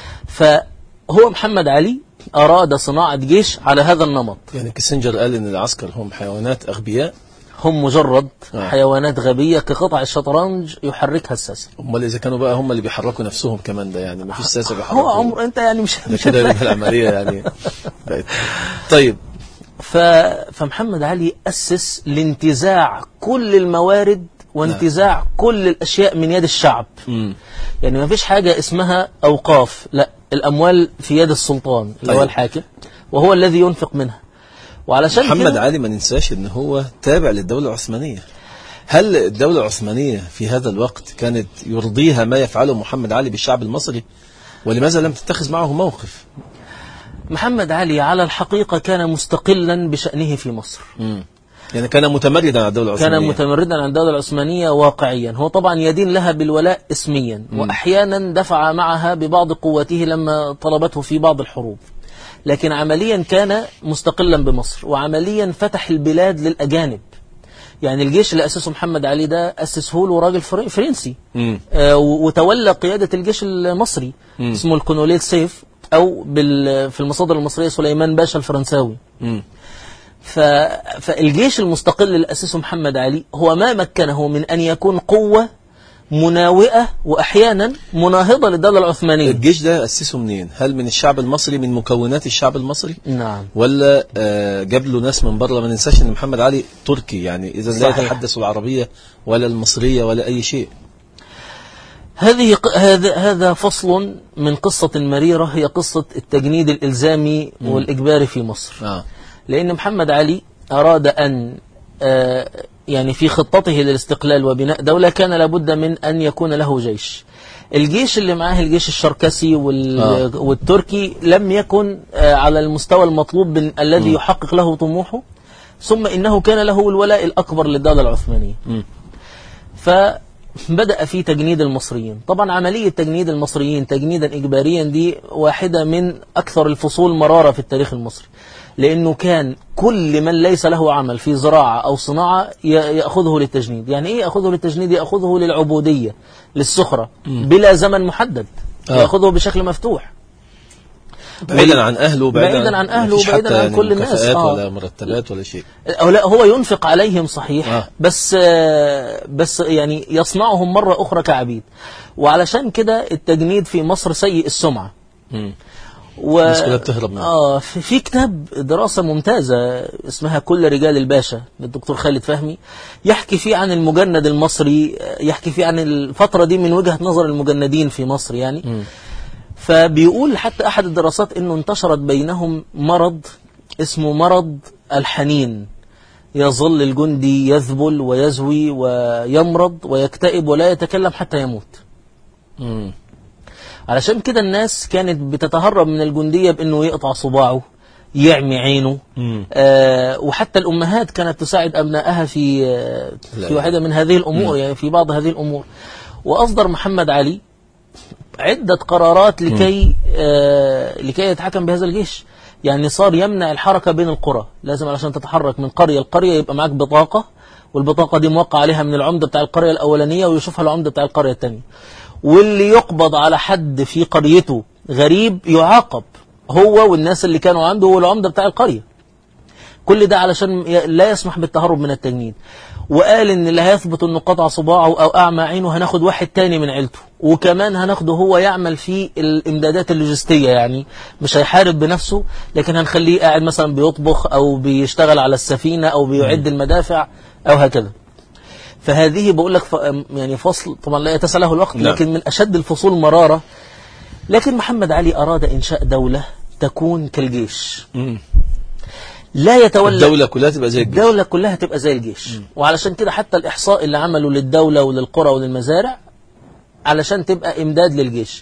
فهو محمد علي أراد صناعة جيش على هذا النمط. يعني كيسنجر قال إن العسكر هم حيوانات أغبياء، هم مجرد آه. حيوانات غبية كقطع الشطرنج يحركها الساسة. امال إذا كانوا بقى هم اللي بيحركوا نفسهم كمان، ده يعني ما فيش ساسة بيحركوا. هو عمر أنت يعني مش مش كده يبقى العملية يعني بقت. طيب ف... فمحمد علي أسس لانتزاع كل الموارد وانتزاع نعم. كل الأشياء من يد الشعب. م. يعني ما فيش حاجة اسمها أوقاف، لا، الأموال في يد السلطان اللي هو الحاكم، وهو الذي ينفق منها. وعلشان محمد علي ما ننساش ان هو تابع للدولة العثمانية. هل الدولة العثمانية في هذا الوقت كانت يرضيها ما يفعله محمد علي بالشعب المصري؟ ولماذا لم تتخذ معه موقف؟ محمد علي على الحقيقة كان مستقلا بشأنه في مصر. مم. يعني كان متمردا على الدولة العثمانية. كان متمردا على الدولة العثمانية واقعيا. هو طبعا يدين لها بالولاء اسميا، م. وأحيانا دفع معها ببعض قوته لما طلبته في بعض الحروب، لكن عمليا كان مستقلا بمصر، وعمليا فتح البلاد للأجانب. يعني الجيش اللي أسسه محمد علي ده أسسه له راجل فرنسي، آه وتولى قيادة الجيش المصري، م. اسمه الكونوليل سيف، أو في المصادر المصرية سليمان باشا الفرنساوي. م. فالجيش المستقل اللي أسسه محمد علي هو ما مكنه من أن يكون قوة مناوئة وأحيانا مناهضة للدولة العثمانية. الجيش ده أسسه منين؟ هل من الشعب المصري، من مكونات الشعب المصري؟ نعم. ولا جاب له ناس من بره؟ ما ننساش أن محمد علي تركي، يعني إذا لا يتحدث العربية ولا المصرية ولا أي شيء. هذه هذا هذا فصل من قصة مريرة، هي قصة التجنيد الإلزامي م. والإجباري في مصر. آه. لأن محمد علي أراد أن آه يعني في خطته للاستقلال وبناء دولة كان لابد من أن يكون له جيش. الجيش اللي معاه الجيش الشركسي وال آه. والتركي لم يكن آه على المستوى المطلوب الذي يحقق له طموحه، ثم إنه كان له الولاء الأكبر للدولة العثمانية. م. فبدأ في تجنيد المصريين. طبعا عملية تجنيد المصريين تجنيدا إجباريا دي واحدة من أكثر الفصول مرارة في التاريخ المصري، لأنه كان كل من ليس له عمل في زراعة أو صناعة يأخذه للتجنيد. يعني إيه يأخذه للتجنيد؟ يأخذه للعبودية، للسخرة، بلا زمن محدد. آه. يأخذه بشكل مفتوح، بعيدا عن أهله، بعيدا, بعيدا عن أهله، بعيدا عن كل الناس. آه. ولا مرتبات ولا شيء. أو لا، هو ينفق عليهم صحيح. آه. بس بس يعني يصنعهم مرة أخرى كعبيد. وعلشان كده التجنيد في مصر سيء السمعة. م. و... آه في كتاب دراسة ممتازة اسمها كل رجال الباشا للدكتور خالد فهمي، يحكي فيه عن المجند المصري، يحكي فيه عن الفترة دي من وجهة نظر المجندين في مصر يعني. م. فبيقول حتى أحد الدراسات إنه انتشرت بينهم مرض اسمه مرض الحنين، يظل الجندي يذبل ويزوي ويمرض ويكتئب ولا يتكلم حتى يموت. م. علشان كده الناس كانت بتتهرب من الجندية بأنه يقطع صباعه، يعمي عينه. آه وحتى الأمهات كانت تساعد أبنائها في آه في واحدة من هذه الأمور. مم. يعني في بعض هذه الأمور. وأصدر محمد علي عدة قرارات لكي آه لكي يتحكم بهذا الجيش. يعني صار يمنع الحركة بين القرى، لازم علشان تتحرك من قرية لقرية يبقى معك بطاقة، والبطاقة دي موقع عليها من العمدة بتاع القرية الأولانية ويشوفها العمدة بتاع القرية الثانية. واللي يقبض على حد في قريته غريب يعاقب، هو والناس اللي كانوا عنده والعمدة بتاع القرية. كل ده علشان لا يسمح بالتهرب من التجنيد. وقال ان اللي هيثبت انه قطع صباعه او اعمى عينه هناخد واحد تاني من عيلته، وكمان هناخده هو يعمل في الامدادات اللوجستية، يعني مش هيحارب بنفسه لكن هنخليه قاعد مثلا بيطبخ او بيشتغل على السفينة او بيعد المدافع او هكذا. فهذه بقول لك يعني فصل طبعا لا يتسع له الوقت، لكن من أشد الفصول مرارة. لكن محمد علي أراد إنشاء دولة تكون كالجيش. مم. لا يتولى الدولة كلها تبقى زي الجيش. الدولة كلها تبقى زي الجيش. مم. وعلشان كده حتى الإحصاء اللي عمله للدولة وللقرى وللمزارع علشان تبقى إمداد للجيش.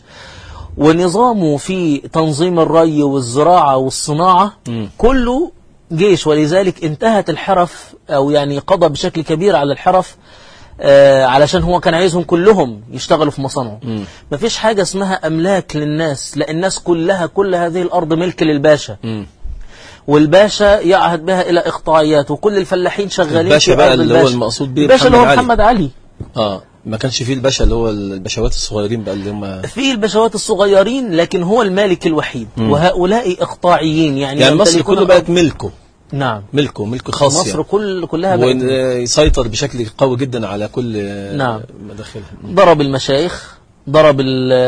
ونظامه في تنظيم الري والزراعة والصناعة مم. كله جيش. ولذلك انتهت الحرف، أو يعني قضى بشكل كبير على الحرف، آه علشان هو كان عايزهم كلهم يشتغلوا في مصانعه. مفيش حاجة اسمها أملاك للناس، لا الناس كلها كل هذه الأرض ملك للباشا. م. والباشا يعهد بها إلى إقطاعيات، وكل الفلاحين شغالين في أرض الباشا. اللي هو المقصود به الباشا اللي هو محمد علي. آه ما كانش فيه الباشا اللي هو البشوات الصغيرين بقى اللي هم في البشوات الصغيرين، لكن هو المالك الوحيد. م. وهؤلاء إقطاعيين، يعني, يعني مصر كله بقت ملكه. نعم، ملكه ملكه خاص. مصر يعني. كل كلها ويسيطر بشكل قوي جدا على كل نعم. مداخلها. ضرب المشايخ، ضرب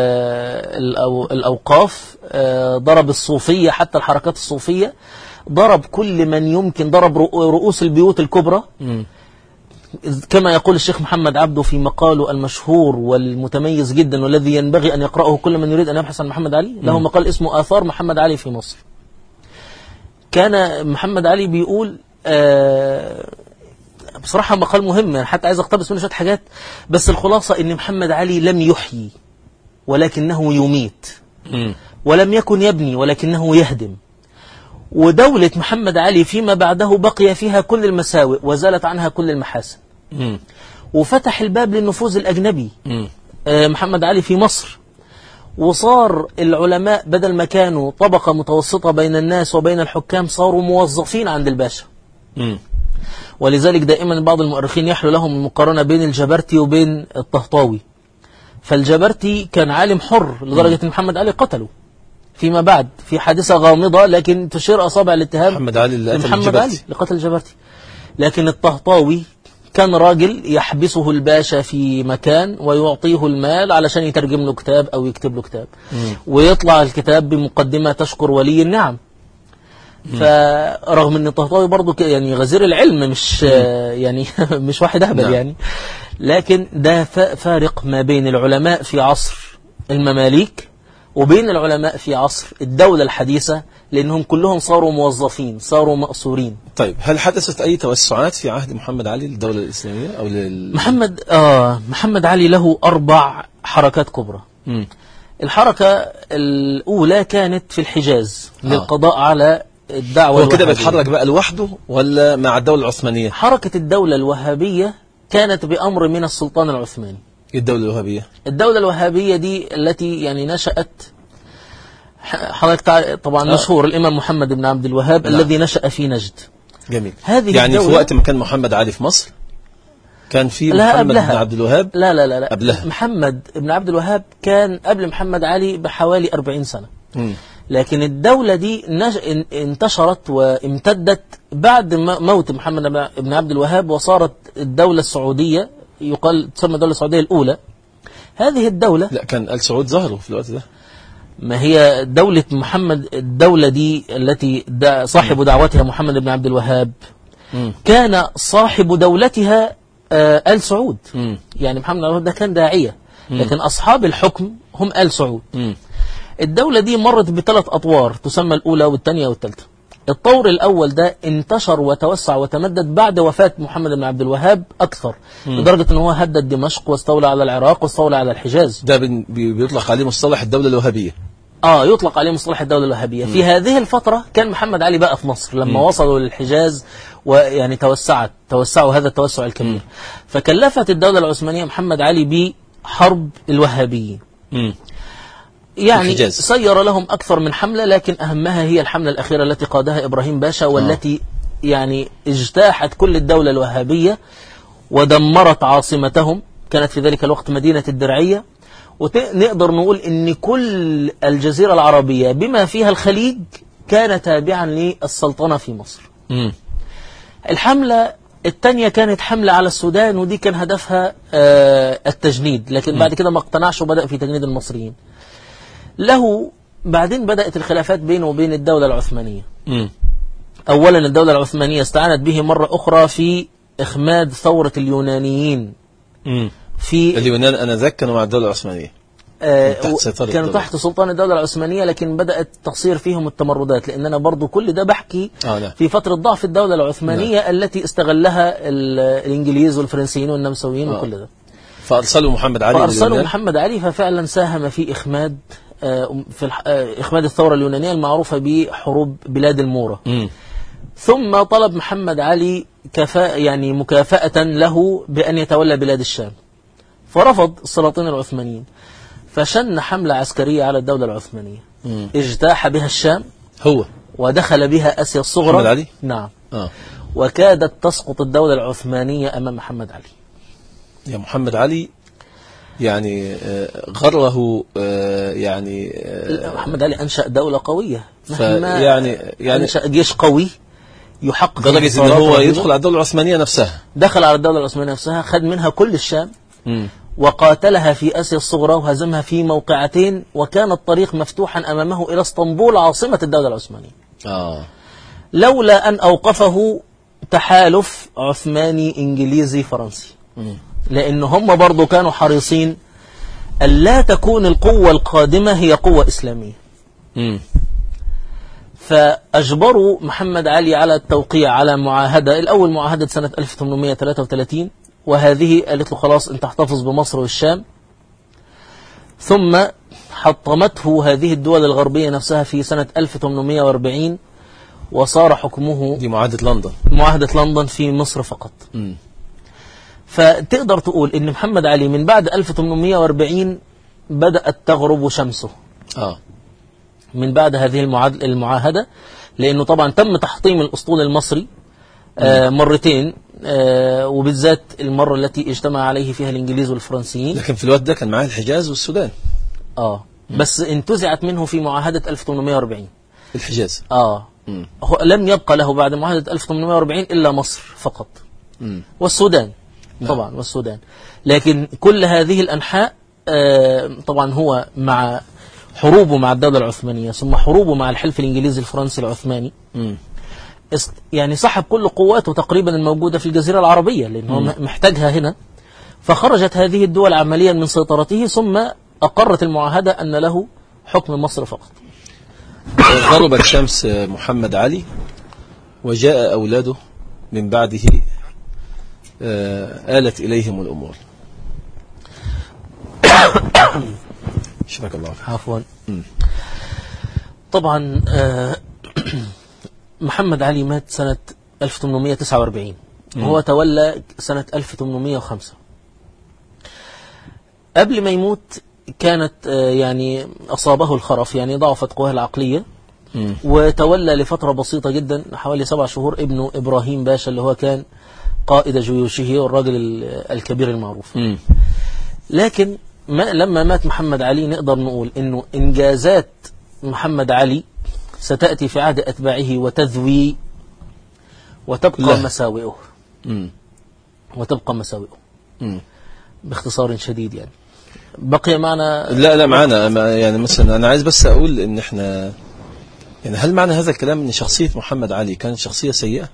الأوقاف، ضرب الصوفية، حتى الحركات الصوفية، ضرب كل من يمكن، ضرب رؤوس البيوت الكبرى. م. كما يقول الشيخ محمد عبده في مقاله المشهور والمتميز جدا والذي ينبغي أن يقرأه كل من يريد أن يبحث عن محمد علي، له مقال اسمه آثار محمد علي في مصر. كان محمد علي بيقول آه بصراحة مقال مهم، يعني حتى عايز اقتبس منه شوية حاجات، بس الخلاصة ان محمد علي لم يحيي ولكنه يميت، م. ولم يكن يبني ولكنه يهدم. ودولة محمد علي فيما بعده بقي فيها كل المساوئ وزالت عنها كل المحاسن، م. وفتح الباب للنفوذ الأجنبي م. آه محمد علي في مصر، وصار العلماء بدل ما كانوا طبقة متوسطة بين الناس وبين الحكام صاروا موظفين عند الباشا. م. ولذلك دائما بعض المؤرخين يحلو لهم المقارنة بين الجبرتي وبين الطهطاوي. فالجبرتي كان عالم حر لدرجة أن محمد علي قتله فيما بعد في حادثة غامضة، لكن تشير أصابع الاتهام محمد علي اللي قتل محمد علي لقتل الجبرتي. لكن الطهطاوي كان راجل يحبسه الباشا في مكان ويعطيه المال علشان يترجم له كتاب أو يكتب له كتاب، مم. ويطلع الكتاب بمقدمة تشكر ولي النعم. فرغم ان الطهطاوي برضو يعني غزير العلم، مش يعني مش واحد اهبل نعم. يعني، لكن ده فارق ما بين العلماء في عصر المماليك وبين العلماء في عصر الدولة الحديثة، لأنهم كلهم صاروا موظفين، صاروا مأسورين. طيب هل حدثت أي توسعات في عهد محمد علي للدولة الإسلامية أو لل... محمد آه محمد علي له أربع حركات كبرى. م. الحركة الأولى كانت في الحجاز آه. للقضاء على الدعوة هو كده الوهابية. بيتحرك بقى لوحده ولا مع الدولة العثمانية؟ حركة الدولة الوهابية كانت بأمر من السلطان العثماني. الدولة الوهابية الدولة الوهابية دي التي يعني نشأت، حضرتك طبعا آه. مشهور الإمام محمد بن عبد الوهاب. نعم. الذي نشأ في نجد. جميل. هذه يعني الدولة في وقت ما كان محمد علي في مصر كان في لا محمد قبلها. بن عبد الوهاب؟ لا لا لا, لا. قبلها. محمد بن عبد الوهاب كان قبل محمد علي بحوالي أربعين سنة. م. لكن الدولة دي نج... انتشرت وامتدت بعد موت محمد بن عبد الوهاب، وصارت الدولة السعودية، يقال تسمى الدولة السعودية الأولى. هذه الدولة لا كان آل سعود ظهروا في الوقت ده. ما هي دولة محمد، الدولة دي التي دا صاحب دعوتها محمد بن عبد الوهاب م. كان صاحب دولتها آه آل سعود. م. يعني محمد بن عبد الوهاب ده كان داعية، لكن أصحاب الحكم هم آل سعود. م. الدولة دي مرت بثلاث أطوار تسمى الأولى والثانية والثالثة. الطور الأول ده انتشر وتوسع وتمدد بعد وفاة محمد بن عبد الوهاب أكثر، م. لدرجة أنه هدد دمشق واستولى على العراق واستولى على الحجاز. ده بي- بيطلق عليه مصطلح الدولة الوهابية. آه يطلق عليه مصطلح الدولة الوهابية. م. في هذه الفترة كان محمد علي بقى في مصر لما م. وصلوا للحجاز، ويعني توسعت توسعوا هذا التوسع الكبير. م. فكلفت الدولة العثمانية محمد علي بحرب الوهابيين. م. يعني الحجاز. سير لهم أكثر من حملة، لكن أهمها هي الحملة الأخيرة التي قادها إبراهيم باشا، والتي يعني اجتاحت كل الدولة الوهابية ودمرت عاصمتهم، كانت في ذلك الوقت مدينة الدرعية. ونقدر نقول إن كل الجزيرة العربية بما فيها الخليج كان تابعا للسلطنة في مصر. م. الحملة الثانية كانت حملة على السودان، ودي كان هدفها آه التجنيد، لكن م. بعد كده ما اقتنعش وبدأ في تجنيد المصريين. له بعدين بدأت الخلافات بينه وبين الدولة العثمانية. م. أولا الدولة العثمانية استعانت به مرة أخرى في إخماد ثورة اليونانيين م. في اليونان أنذاك كانوا مع الدولة العثمانية. آه تحت سيطرة كانوا الدولة. تحت سلطان الدولة العثمانية، لكن بدأت تصير فيهم التمردات، لأن أنا برضو كل ده بحكي آه لا. في فترة ضعف الدولة العثمانية لا. التي استغلها الإنجليز والفرنسيين والنمساويين آه. وكل ده. فأرسلوا محمد علي فأرسلوا محمد علي، ففعلا ساهم في إخماد في إخماد الثورة اليونانية المعروفة بحروب بلاد المورة. م. ثم طلب محمد علي كفاء يعني مكافأة له بأن يتولى بلاد الشام، فرفض السلاطين العثمانيين، فشن حملة عسكرية على الدولة العثمانية. م. اجتاح بها الشام هو ودخل بها آسيا الصغرى. محمد علي؟ نعم. آه. وكادت تسقط الدولة العثمانية أمام محمد علي. يا محمد علي يعني غره يعني محمد علي أنشأ دولة قوية، يعني يعني أنشأ جيش قوي يحقق درجة إن هو يدخل على الدولة العثمانية نفسها. دخل على الدولة العثمانية نفسها، خد منها كل الشام م. وقاتلها في آسيا الصغرى وهزمها في موقعتين، وكان الطريق مفتوحا أمامه إلى اسطنبول عاصمة الدولة العثمانية. آه. لولا أن أوقفه تحالف عثماني إنجليزي فرنسي، م. لأن هم برضو كانوا حريصين ألا تكون القوة القادمة هي قوة إسلامية. م. فأجبروا محمد علي على التوقيع على معاهدة، الأول معاهدة سنة ألف وثمانمائة وثلاثة وثلاثين، وهذه قالت له خلاص أنت احتفظ بمصر والشام. ثم حطمته هذه الدول الغربية نفسها في سنة ألف وثمانمائة وأربعين، وصار حكمه دي معاهدة لندن معاهدة لندن في مصر فقط. م. فتقدر تقول إن محمد علي من بعد ألف وثمانمائة وأربعين بدأت تغرب شمسه آه. من بعد هذه المعاهدة، لأنه طبعا تم تحطيم الأسطول المصري آه مرتين، آه وبالذات المرة التي اجتمع عليه فيها الإنجليز والفرنسيين. لكن في الوقت ده كان معاه الحجاز والسودان. آه م. بس انتزعت منه في معاهدة ألف وثمانمائة وأربعين الحجاز. آه م. هو لم يبقى له بعد معاهدة ألف وثمانمائة وأربعين إلا مصر فقط م. والسودان طبعا. نعم. والسودان. لكن كل هذه الأنحاء آه طبعا هو مع حروبه مع الدولة العثمانية ثم حروبه مع الحلف الإنجليزي الفرنسي العثماني م. يعني سحب كل قواته تقريبا الموجودة في الجزيرة العربية، لأنه م. محتاجها هنا. فخرجت هذه الدول عمليا من سيطرته، ثم أقرت المعاهدة أن له حكم مصر فقط. غربت شمس محمد علي وجاء أولاده من بعده آلت إليهم الأمور. شبك الله فيك. عفوا. طبعا محمد علي مات سنة ألف وثمانمائة وتسعة وأربعين، وهو تولى سنة ألف وثمانمائة وخمسة. قبل ما يموت كانت يعني أصابه الخرف، يعني ضعفت قواه العقلية، م. وتولى لفترة بسيطة جدا حوالي سبع شهور ابنه إبراهيم باشا، اللي هو كان قائد جيوشه والراجل الكبير المعروف. م. لكن ما لما مات محمد علي نقدر نقول إنه إنجازات محمد علي ستأتي في عهد أتباعه وتذوي وتبقى لا. مساوئه م. وتبقى مساوئه م. باختصار شديد. يعني بقي معنا لا لا معنا يعني مثلا أنا عايز بس أقول إن إحنا يعني هل معنى هذا الكلام إن شخصية محمد علي كانت شخصية سيئة؟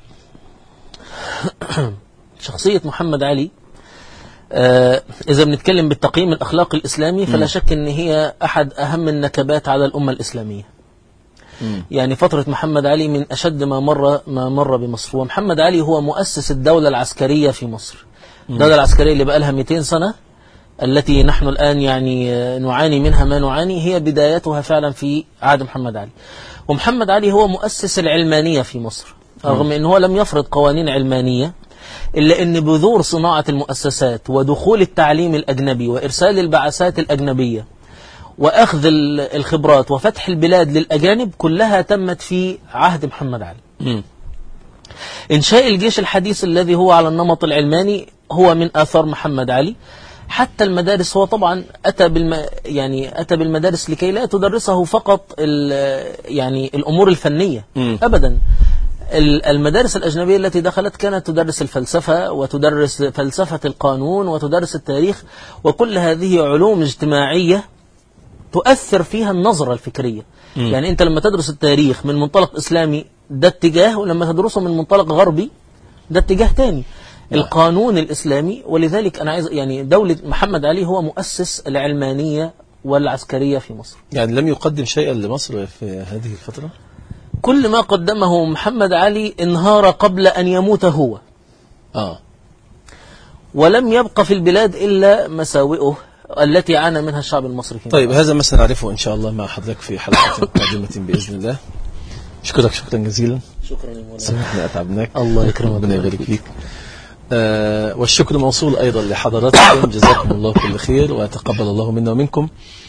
شخصية محمد علي آه إذا بنتكلم بالتقييم الأخلاقي الإسلامي فلا م. شك إن هي أحد أهم النكبات على الأمة الإسلامية. م. يعني فترة محمد علي من أشد ما مر ما مر بمصر. ومحمد علي هو مؤسس الدولة العسكرية في مصر، الدولة العسكرية اللي بقى لها مئتين سنة، التي نحن الآن يعني نعاني منها ما نعاني، هي بدايتها فعلا في عهد محمد علي. ومحمد علي هو مؤسس العلمانية في مصر، رغم أنه هو لم يفرض قوانين علمانية، إلا أن بذور صناعة المؤسسات ودخول التعليم الأجنبي وإرسال البعثات الأجنبية وأخذ الخبرات وفتح البلاد للأجانب كلها تمت في عهد محمد علي. م. إنشاء الجيش الحديث الذي هو على النمط العلماني هو من آثار محمد علي. حتى المدارس هو طبعا أتى بالم يعني أتى بالمدارس لكي لا تدرسه فقط يعني الأمور الفنية م. أبدا. المدارس الأجنبية التي دخلت كانت تدرس الفلسفة وتدرس فلسفة القانون وتدرس التاريخ، وكل هذه علوم اجتماعية تؤثر فيها النظرة الفكرية. م. يعني أنت لما تدرس التاريخ من منطلق إسلامي ده اتجاه، ولما تدرسه من منطلق غربي ده اتجاه تاني. القانون الإسلامي. ولذلك أنا عايز يعني دولة محمد علي هو مؤسس العلمانية والعسكرية في مصر. يعني لم يقدم شيئا لمصر في هذه الفترة؟ كل ما قدمه محمد علي انهار قبل أن يموت هو. آه. ولم يبقى في البلاد إلا مساوئه التي عانى منها الشعب المصري. طيب هذا ما سنعرفه إن شاء الله مع حضرتك في حلقة قادمة بإذن الله. أشكرك شكرا جزيلا. شكرا يا مولانا. سمحنا أتعبناك. الله يكرمك. ربنا يبارك فيك. آه والشكر موصول أيضا لحضراتكم، جزاكم الله كل خير وتقبل الله منا ومنكم.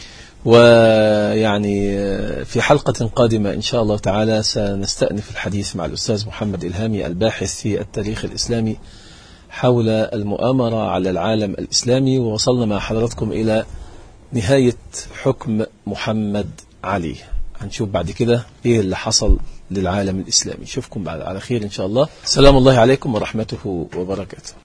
ويعني في حلقة قادمة إن شاء الله تعالى سنستأنف الحديث مع الأستاذ محمد إلهامي الباحث في التاريخ الإسلامي حول المؤامرة على العالم الإسلامي، ووصلنا مع حضراتكم إلى نهاية حكم محمد علي. هنشوف بعد كده إيه اللي حصل للعالم الإسلامي. شوفكم بعد على خير إن شاء الله. سلام الله عليكم ورحمته وبركاته.